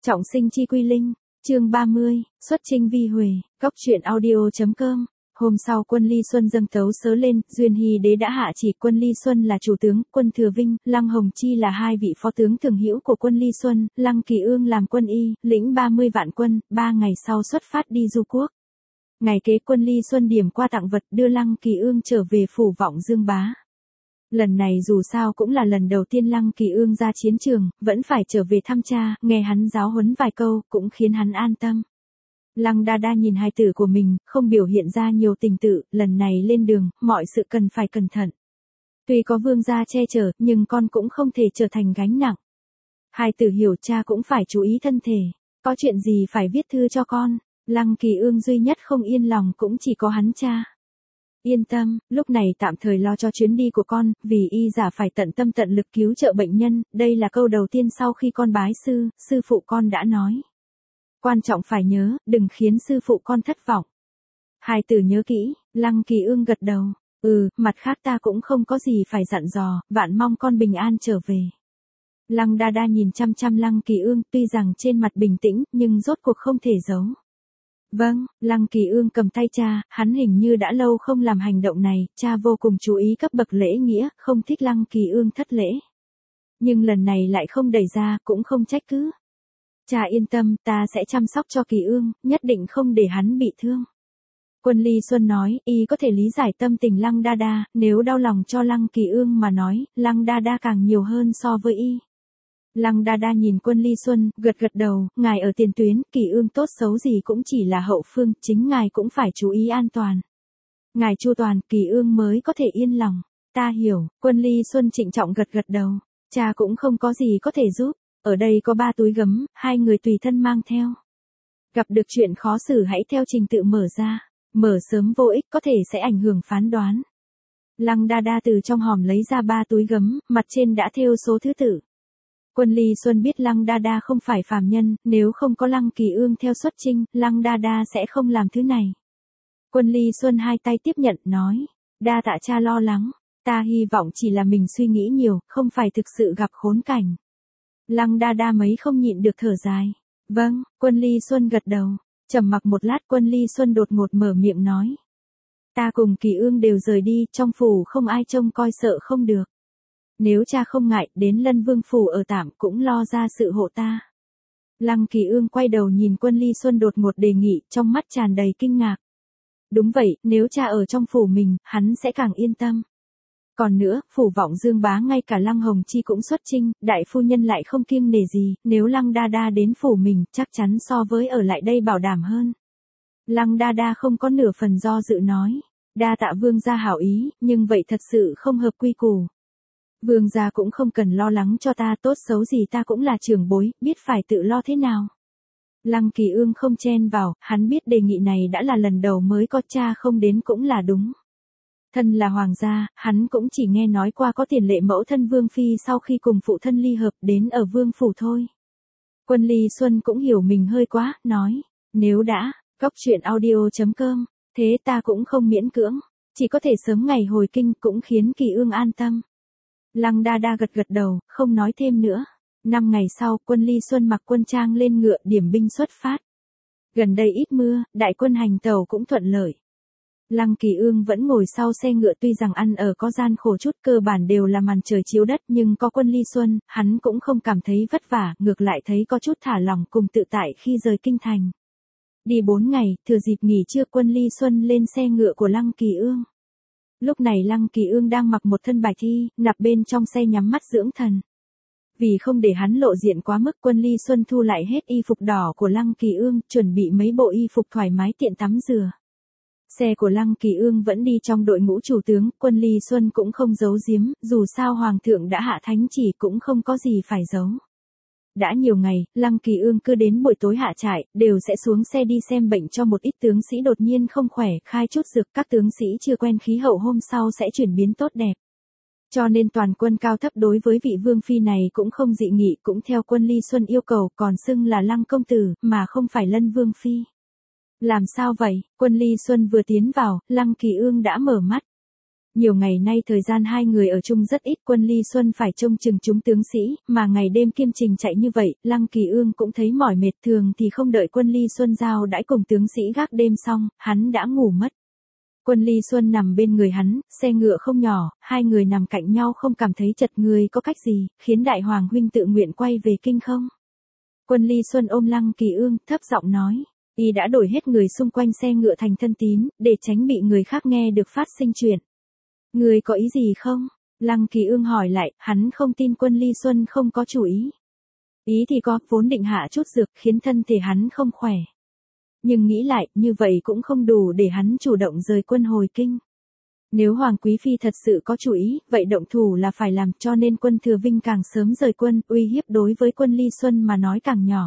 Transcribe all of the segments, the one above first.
Trọng sinh chi quy linh, chương 30, xuất chinh vi Huệ, góc truyện audio.com. Hôm sau Quân Ly Xuân dâng tấu sớ lên, Duyên Hy đế đã hạ chỉ Quân Ly Xuân là chủ tướng, Quân Thừa Vinh, Lăng Hồng Chi là hai vị phó tướng thường hữu của Quân Ly Xuân, Lăng Kỳ Ương làm quân y, lĩnh 30 vạn quân, 3 ngày sau xuất phát đi du quốc. Ngày kế Quân Ly Xuân điểm qua tặng vật đưa Lăng Kỳ Ương trở về phủ Vọng Dương Bá. Lần này dù sao cũng là lần đầu tiên Lăng Kỳ Ương ra chiến trường, vẫn phải trở về thăm cha, nghe hắn giáo huấn vài câu, cũng khiến hắn an tâm. Lăng Đa Đa nhìn hài tử của mình, không biểu hiện ra nhiều tình tự, lần này lên đường, mọi sự cần phải cẩn thận. Tuy có vương gia che chở, nhưng con cũng không thể trở thành gánh nặng. Hài tử hiểu cha cũng phải chú ý thân thể, có chuyện gì phải viết thư cho con. Lăng Kỳ Ương duy nhất không yên lòng cũng chỉ có hắn cha. Yên tâm, lúc này tạm thời lo cho chuyến đi của con, vì y giả phải tận tâm tận lực cứu trợ bệnh nhân, đây là câu đầu tiên sau khi con bái sư phụ con đã nói. Quan trọng phải nhớ, đừng khiến sư phụ con thất vọng. Hài tử nhớ kỹ, Lăng Kỳ Ương gật đầu, mặt khác ta cũng không có gì phải dặn dò, vạn mong con bình an trở về. Lăng Đa Đa nhìn chăm chăm Lăng Kỳ Ương, tuy rằng trên mặt bình tĩnh, nhưng rốt cuộc không thể giấu. Vâng, Lăng Kỳ Ương cầm tay cha, hắn hình như đã lâu không làm hành động này, cha vô cùng chú ý cấp bậc lễ nghĩa, không thích Lăng Kỳ Ương thất lễ. Nhưng lần này lại không đẩy ra, cũng không trách cứ. Cha yên tâm, ta sẽ chăm sóc cho Kỳ Ương, nhất định không để hắn bị thương. Quân Ly Xuân nói, y có thể lý giải tâm tình Lăng Đa Đa, nếu đau lòng cho Lăng Kỳ Ương mà nói, Lăng Đa Đa càng nhiều hơn so với y. Lăng Đa Đa nhìn Quân Ly Xuân, gật đầu, ngài ở tiền tuyến, Kỳ Ương tốt xấu gì cũng chỉ là hậu phương, chính ngài cũng phải chú ý an toàn. Ngài chu toàn, Kỳ Ương mới có thể yên lòng. Ta hiểu, Quân Ly Xuân trịnh trọng gật đầu, cha cũng không có gì có thể giúp, ở đây có 3 túi gấm, 2 người tùy thân mang theo. Gặp được chuyện khó xử hãy theo trình tự mở ra, mở sớm vô ích có thể sẽ ảnh hưởng phán đoán. Lăng Đa Đa từ trong hòm lấy ra 3 túi gấm, mặt trên đã thêu số thứ tự. Quân Ly Xuân biết Lăng Đa Đa không phải phàm nhân, nếu không có Lăng Kỳ Ương theo xuất chinh, Lăng Đa Đa sẽ không làm thứ này. Quân Ly Xuân hai tay tiếp nhận, nói, đa tạ cha lo lắng, ta hy vọng chỉ là mình suy nghĩ nhiều, không phải thực sự gặp khốn cảnh. Lăng Đa Đa mấy không nhịn được thở dài. Vâng, Quân Ly Xuân gật đầu, trầm mặc một lát Quân Ly Xuân đột ngột mở miệng nói. Ta cùng Kỳ Ương đều rời đi, trong phủ không ai trông coi sợ không được. Nếu cha không ngại, đến Lân Vương phủ ở tạm cũng lo ra sự hộ ta. Lăng Kỳ Ương quay đầu nhìn Quân Ly Xuân đột ngột đề nghị, trong mắt tràn đầy kinh ngạc. Đúng vậy, nếu cha ở trong phủ mình, hắn sẽ càng yên tâm. Còn nữa, phủ Vọng Dương Bá ngay cả Lăng Hồng Chi cũng xuất chinh, đại phu nhân lại không kiêng nể gì, nếu Lăng Đa Đa đến phủ mình, chắc chắn so với ở lại đây bảo đảm hơn. Lăng Đa Đa không có nửa phần do dự nói, đa tạ vương gia hảo ý, nhưng vậy thật sự không hợp quy củ. Vương gia cũng không cần lo lắng cho ta, tốt xấu gì ta cũng là trưởng bối, biết phải tự lo thế nào. Lăng Kỳ Ương không chen vào, hắn biết đề nghị này đã là lần đầu mới có, cha không đến cũng là đúng. Thân là hoàng gia, hắn cũng chỉ nghe nói qua có tiền lệ mẫu thân Vương Phi sau khi cùng phụ thân ly hợp đến ở Vương Phủ thôi. Quân Ly Xuân cũng hiểu mình hơi quá, nói, nếu đã, góc truyện audio.com, thế ta cũng không miễn cưỡng, chỉ có thể sớm ngày hồi kinh cũng khiến Kỳ Ương an tâm. Lăng Đa Đa gật đầu, không nói thêm nữa. 5 ngày sau, Quân Ly Xuân mặc quân trang lên ngựa điểm binh xuất phát. Gần đây ít mưa, đại quân hành tàu cũng thuận lợi. Lăng Kỳ Ương vẫn ngồi sau xe ngựa, tuy rằng ăn ở có gian khổ chút, cơ bản đều là màn trời chiếu đất, nhưng có Quân Ly Xuân, hắn cũng không cảm thấy vất vả, ngược lại thấy có chút thả lỏng cùng tự tại khi rời kinh thành. Đi 4 ngày, thừa dịp nghỉ trưa Quân Ly Xuân lên xe ngựa của Lăng Kỳ Ương. Lúc này Lăng Kỳ Ương đang mặc một thân bạch y, nằm bên trong xe nhắm mắt dưỡng thần. Vì không để hắn lộ diện quá mức, Quân Ly Xuân thu lại hết y phục đỏ của Lăng Kỳ Ương, chuẩn bị mấy bộ y phục thoải mái tiện tắm rửa. Xe của Lăng Kỳ Ương vẫn đi trong đội ngũ chủ tướng, Quân Ly Xuân cũng không giấu giếm, dù sao hoàng thượng đã hạ thánh chỉ cũng không có gì phải giấu. Đã nhiều ngày, Lăng Kỳ Ương cứ đến buổi tối hạ trại, đều sẽ xuống xe đi xem bệnh cho một ít tướng sĩ đột nhiên không khỏe, khai chút dược, các tướng sĩ chưa quen khí hậu hôm sau sẽ chuyển biến tốt đẹp. Cho nên toàn quân cao thấp đối với vị Vương Phi này cũng không dị nghị, cũng theo Quân Ly Xuân yêu cầu, còn xưng là Lăng Công Tử, mà không phải Lân Vương Phi. Làm sao vậy? Quân Ly Xuân vừa tiến vào, Lăng Kỳ Ương đã mở mắt. Nhiều ngày nay thời gian hai người ở chung rất ít, Quân Ly Xuân phải trông chừng chúng tướng sĩ, mà ngày đêm kiêm trình chạy như vậy, Lăng Kỳ Ương cũng thấy mỏi mệt, thường thì không đợi Quân Ly Xuân giao đãi cùng tướng sĩ gác đêm xong, hắn đã ngủ mất. Quân Ly Xuân nằm bên người hắn, xe ngựa không nhỏ, hai người nằm cạnh nhau không cảm thấy chật, người có cách gì, khiến Đại Hoàng huynh tự nguyện quay về kinh không? Quân Ly Xuân ôm Lăng Kỳ Ương, thấp giọng nói, y đã đổi hết người xung quanh xe ngựa thành thân tín, để tránh bị người khác nghe được phát sinh chuyện. Người có ý gì không? Lăng Kỳ Ương hỏi lại, hắn không tin Quân Ly Xuân không có chủ ý. Ý thì có, vốn định hạ chút dược khiến thân thể hắn không khỏe. Nhưng nghĩ lại, như vậy cũng không đủ để hắn chủ động rời quân hồi kinh. Nếu Hoàng Quý Phi thật sự có chủ ý, vậy động thủ là phải làm, cho nên Quân Thừa Vinh càng sớm rời quân, uy hiếp đối với Quân Ly Xuân mà nói càng nhỏ.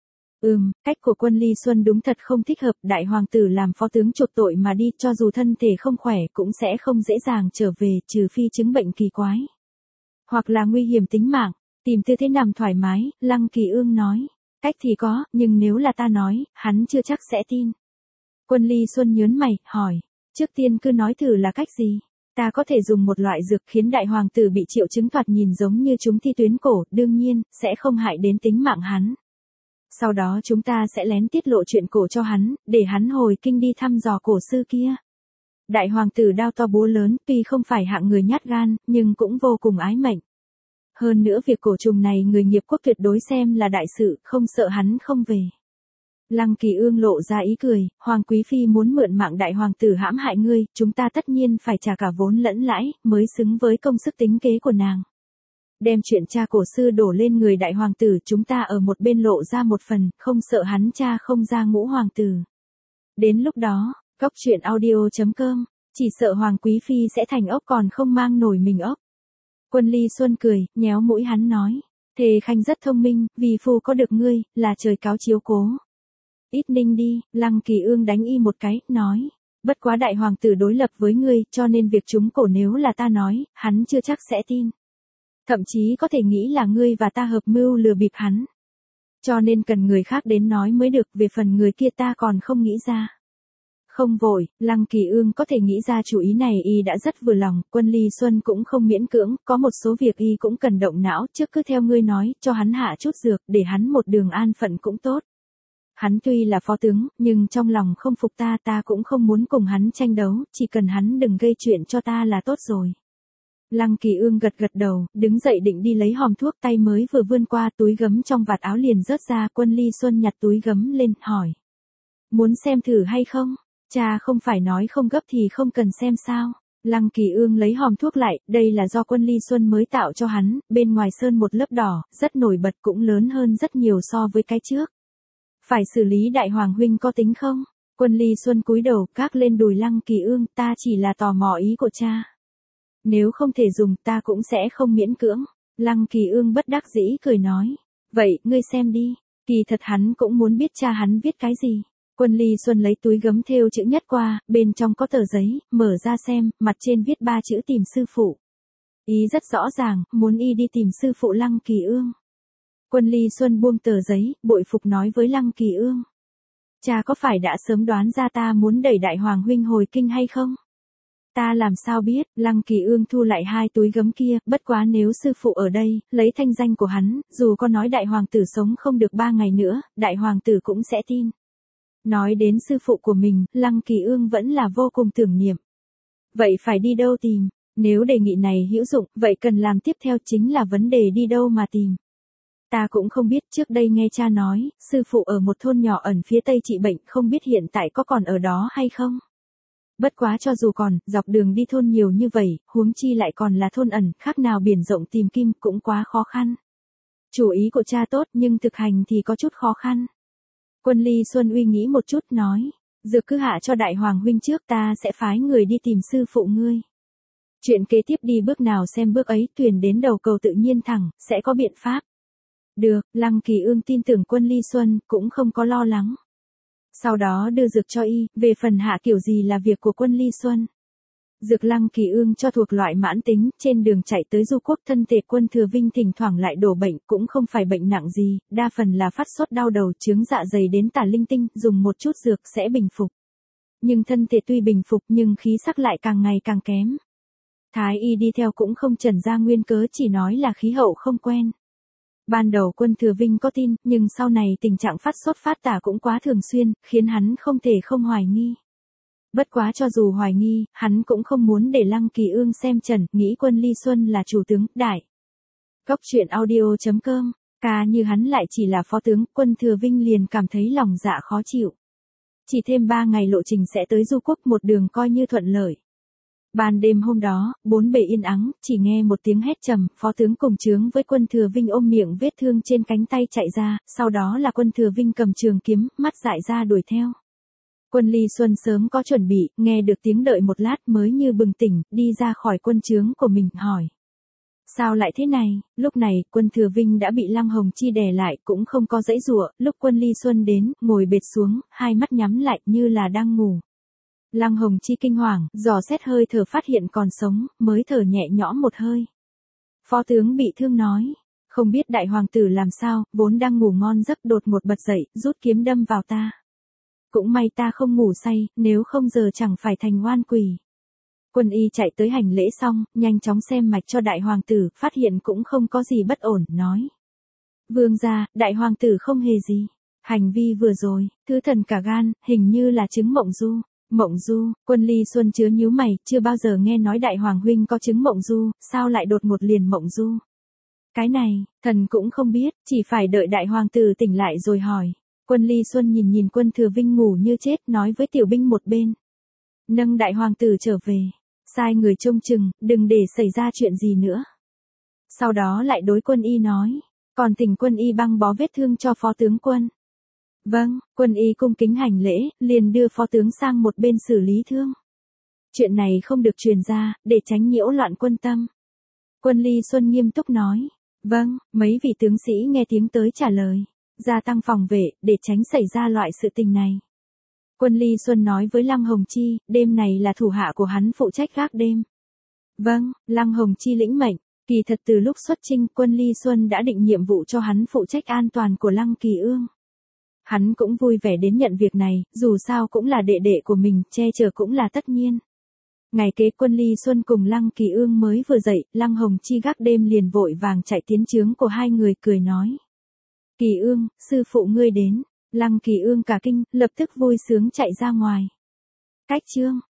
Cách của Quân Ly Xuân đúng thật không thích hợp, đại hoàng tử làm phó tướng chuộc tội mà đi, cho dù thân thể không khỏe cũng sẽ không dễ dàng trở về, trừ phi chứng bệnh kỳ quái. Hoặc là nguy hiểm tính mạng, tìm tư thế nằm thoải mái, Lăng Kỳ Ương nói. Cách thì có, nhưng nếu là ta nói, hắn chưa chắc sẽ tin. Quân Ly Xuân nhớn mày, hỏi, trước tiên cứ nói thử là cách gì? Ta có thể dùng một loại dược khiến đại hoàng tử bị triệu chứng thoạt nhìn giống như chúng thi tuyến cổ, đương nhiên, sẽ không hại đến tính mạng hắn. Sau đó chúng ta sẽ lén tiết lộ chuyện cổ cho hắn, để hắn hồi kinh đi thăm dò cổ sư kia. Đại hoàng tử đao to búa lớn, tuy không phải hạng người nhát gan, nhưng cũng vô cùng ái mệnh. Hơn nữa việc cổ trùng này người nghiệp quốc tuyệt đối xem là đại sự, không sợ hắn không về. Lăng Kỳ Ương lộ ra ý cười, Hoàng Quý Phi muốn mượn mạng đại hoàng tử hãm hại ngươi, chúng ta tất nhiên phải trả cả vốn lẫn lãi, mới xứng với công sức tính kế của nàng. Đem chuyện cha cổ sư đổ lên người đại hoàng tử, chúng ta ở một bên lộ ra một phần, không sợ hắn cha không ra ngũ hoàng tử. Đến lúc đó, coctruyện.audio.com, chỉ sợ Hoàng Quý Phi sẽ thành ốc còn không mang nổi mình ốc. Quân Ly Xuân cười, nhéo mũi hắn nói, Thề Khanh rất thông minh, vì phu có được ngươi, là trời cáo chiếu cố. Ít ninh đi, Lăng Kỳ Ương đánh y một cái, nói, bất quá đại hoàng tử đối lập với ngươi, cho nên việc trúng cổ nếu là ta nói, hắn chưa chắc sẽ tin. Thậm chí có thể nghĩ là ngươi và ta hợp mưu lừa bịp hắn. Cho nên cần người khác đến nói mới được, về phần người kia ta còn không nghĩ ra. Không vội, Lăng Kỳ Ương có thể nghĩ ra chủ ý này y đã rất vừa lòng, Quân Ly Xuân cũng không miễn cưỡng, có một số việc y cũng cần động não, trước cứ theo ngươi nói, cho hắn hạ chút dược, để hắn một đường an phận cũng tốt. Hắn tuy là phó tướng, nhưng trong lòng không phục ta, ta cũng không muốn cùng hắn tranh đấu, chỉ cần hắn đừng gây chuyện cho ta là tốt rồi. Lăng Kỳ Ương gật gật đầu, đứng dậy định đi lấy hòm thuốc, tay mới vừa vươn qua, túi gấm trong vạt áo liền rớt ra, Quân Ly Xuân nhặt túi gấm lên, hỏi. Muốn xem thử hay không? Cha không phải nói không gấp thì không cần xem sao? Lăng Kỳ Ương lấy hòm thuốc lại, đây là do Quân Ly Xuân mới tạo cho hắn, bên ngoài sơn một lớp đỏ, rất nổi bật, cũng lớn hơn rất nhiều so với cái trước. Phải xử lý đại hoàng huynh có tính không? Quân Ly Xuân cúi đầu, gác lên đùi Lăng Kỳ Ương, ta chỉ là tò mò ý của cha. Nếu không thể dùng ta cũng sẽ không miễn cưỡng. Lăng Kỳ Ương bất đắc dĩ cười nói. Vậy, ngươi xem đi. Kỳ thật hắn cũng muốn biết cha hắn viết cái gì. Quân Ly Xuân lấy túi gấm thêu chữ nhất qua, bên trong có tờ giấy, mở ra xem, mặt trên viết 3 chữ tìm sư phụ. Ý rất rõ ràng, muốn y đi tìm sư phụ Lăng Kỳ Ương. Quân Ly Xuân buông tờ giấy, bội phục nói với Lăng Kỳ Ương. Cha có phải đã sớm đoán ra ta muốn đẩy đại hoàng huynh hồi kinh hay không? Ta làm sao biết, Lăng Kỳ Ương thu lại 2 túi gấm kia, bất quá nếu sư phụ ở đây, lấy thanh danh của hắn, dù có nói đại hoàng tử sống không được 3 ngày nữa, đại hoàng tử cũng sẽ tin. Nói đến sư phụ của mình, Lăng Kỳ Ương vẫn là vô cùng tưởng niệm. Vậy phải đi đâu tìm? Nếu đề nghị này hữu dụng, vậy cần làm tiếp theo chính là vấn đề đi đâu mà tìm. Ta cũng không biết, trước đây nghe cha nói, sư phụ ở một thôn nhỏ ẩn phía tây trị bệnh, không biết hiện tại có còn ở đó hay không. Bất quá cho dù còn, dọc đường đi thôn nhiều như vậy, huống chi lại còn là thôn ẩn, khác nào biển rộng tìm kim, cũng quá khó khăn. Chủ ý của cha tốt, nhưng thực hành thì có chút khó khăn. Quân Ly Xuân uy nghĩ một chút, nói, dược cứ hạ cho đại hoàng huynh trước, ta sẽ phái người đi tìm sư phụ ngươi. Chuyện kế tiếp đi bước nào xem bước ấy, thuyền đến đầu cầu tự nhiên thẳng, sẽ có biện pháp. Được, Lăng Kỳ Ương tin tưởng Quân Ly Xuân, cũng không có lo lắng. Sau đó đưa dược cho y, về phần hạ kiểu gì là việc của Quân Ly Xuân. Dược Lăng Kỳ Ương cho thuộc loại mãn tính, trên đường chạy tới Du Quốc thân thể Quân Thừa Vinh thỉnh thoảng lại đổ bệnh, cũng không phải bệnh nặng gì, đa phần là phát sốt đau đầu, chứng dạ dày đến tả linh tinh, dùng một chút dược sẽ bình phục. Nhưng thân thể tuy bình phục nhưng khí sắc lại càng ngày càng kém. Thái y đi theo cũng không trần ra nguyên cớ, chỉ nói là khí hậu không quen. Ban đầu Quân Thừa Vinh có tin, nhưng sau này tình trạng phát sốt phát tả cũng quá thường xuyên, khiến hắn không thể không hoài nghi. Bất quá cho dù hoài nghi, hắn cũng không muốn để Lăng Kỳ Ương xem trần, nghĩ Quân Ly Xuân là chủ tướng, đại. Góc truyện audio.com, ca như hắn lại chỉ là phó tướng, Quân Thừa Vinh liền cảm thấy lòng dạ khó chịu. Chỉ thêm 3 ngày lộ trình sẽ tới Du Quốc, một đường coi như thuận lợi. Ban đêm hôm đó, bốn bề yên ắng, chỉ nghe một tiếng hét trầm, phó tướng cùng chướng với Quân Thừa Vinh ôm miệng vết thương trên cánh tay chạy ra, sau đó là Quân Thừa Vinh cầm trường kiếm, mắt dại ra đuổi theo. Quân Ly Xuân sớm có chuẩn bị, nghe được tiếng đợi một lát mới như bừng tỉnh, đi ra khỏi quân trướng của mình, hỏi. Sao lại thế này? Lúc này, Quân Thừa Vinh đã bị Lăng Hồng Chi đè lại, cũng không có giãy giụa, lúc Quân Ly Xuân đến, ngồi bệt xuống, hai mắt nhắm lại như là đang ngủ. Lăng Hồng Chi kinh hoàng, dò xét hơi thở phát hiện còn sống, mới thở nhẹ nhõm một hơi. Phó tướng bị thương nói, không biết đại hoàng tử làm sao, vốn đang ngủ ngon giấc đột ngột bật dậy, rút kiếm đâm vào ta. Cũng may ta không ngủ say, nếu không giờ chẳng phải thành oan quỷ. Quân y chạy tới hành lễ xong, nhanh chóng xem mạch cho đại hoàng tử, phát hiện cũng không có gì bất ổn, nói. Vương gia, đại hoàng tử không hề gì. Hành vi vừa rồi, thứ thần cả gan, hình như là chứng mộng du. Mộng du, Quân Ly Xuân chứa nhíu mày, chưa bao giờ nghe nói đại hoàng huynh có chứng mộng du, sao lại đột ngột liền mộng du. Cái này, thần cũng không biết, chỉ phải đợi đại hoàng tử tỉnh lại rồi hỏi. Quân Ly Xuân nhìn nhìn Quân Thừa Vinh ngủ như chết, nói với tiểu binh một bên. Nâng đại hoàng tử trở về, sai người trông chừng, đừng để xảy ra chuyện gì nữa. Sau đó lại đối quân y nói, còn thỉnh quân y băng bó vết thương cho phó tướng quân. Vâng, quân y cung kính hành lễ, liền đưa phó tướng sang một bên xử lý thương. Chuyện này không được truyền ra, để tránh nhiễu loạn quân tâm. Quân Ly Xuân nghiêm túc nói, vâng, mấy vị tướng sĩ nghe tiếng tới trả lời, gia tăng phòng vệ, để tránh xảy ra loại sự tình này. Quân Ly Xuân nói với Lăng Hồng Chi, đêm này là thủ hạ của hắn phụ trách gác đêm. Vâng, Lăng Hồng Chi lĩnh mệnh, kỳ thật từ lúc xuất chinh, Quân Ly Xuân đã định nhiệm vụ cho hắn phụ trách an toàn của Lăng Kỳ Ương. Hắn cũng vui vẻ đến nhận việc này, dù sao cũng là đệ đệ của mình, che chở cũng là tất nhiên. Ngày kế Quân Ly Xuân cùng Lăng Kỳ Ương mới vừa dậy, Lăng Hồng Chi gác đêm liền vội vàng chạy tiến trướng của hai người, cười nói. Kỳ Ương, sư phụ ngươi đến. Lăng Kỳ Ương cả kinh, lập tức vui sướng chạy ra ngoài. Cách chương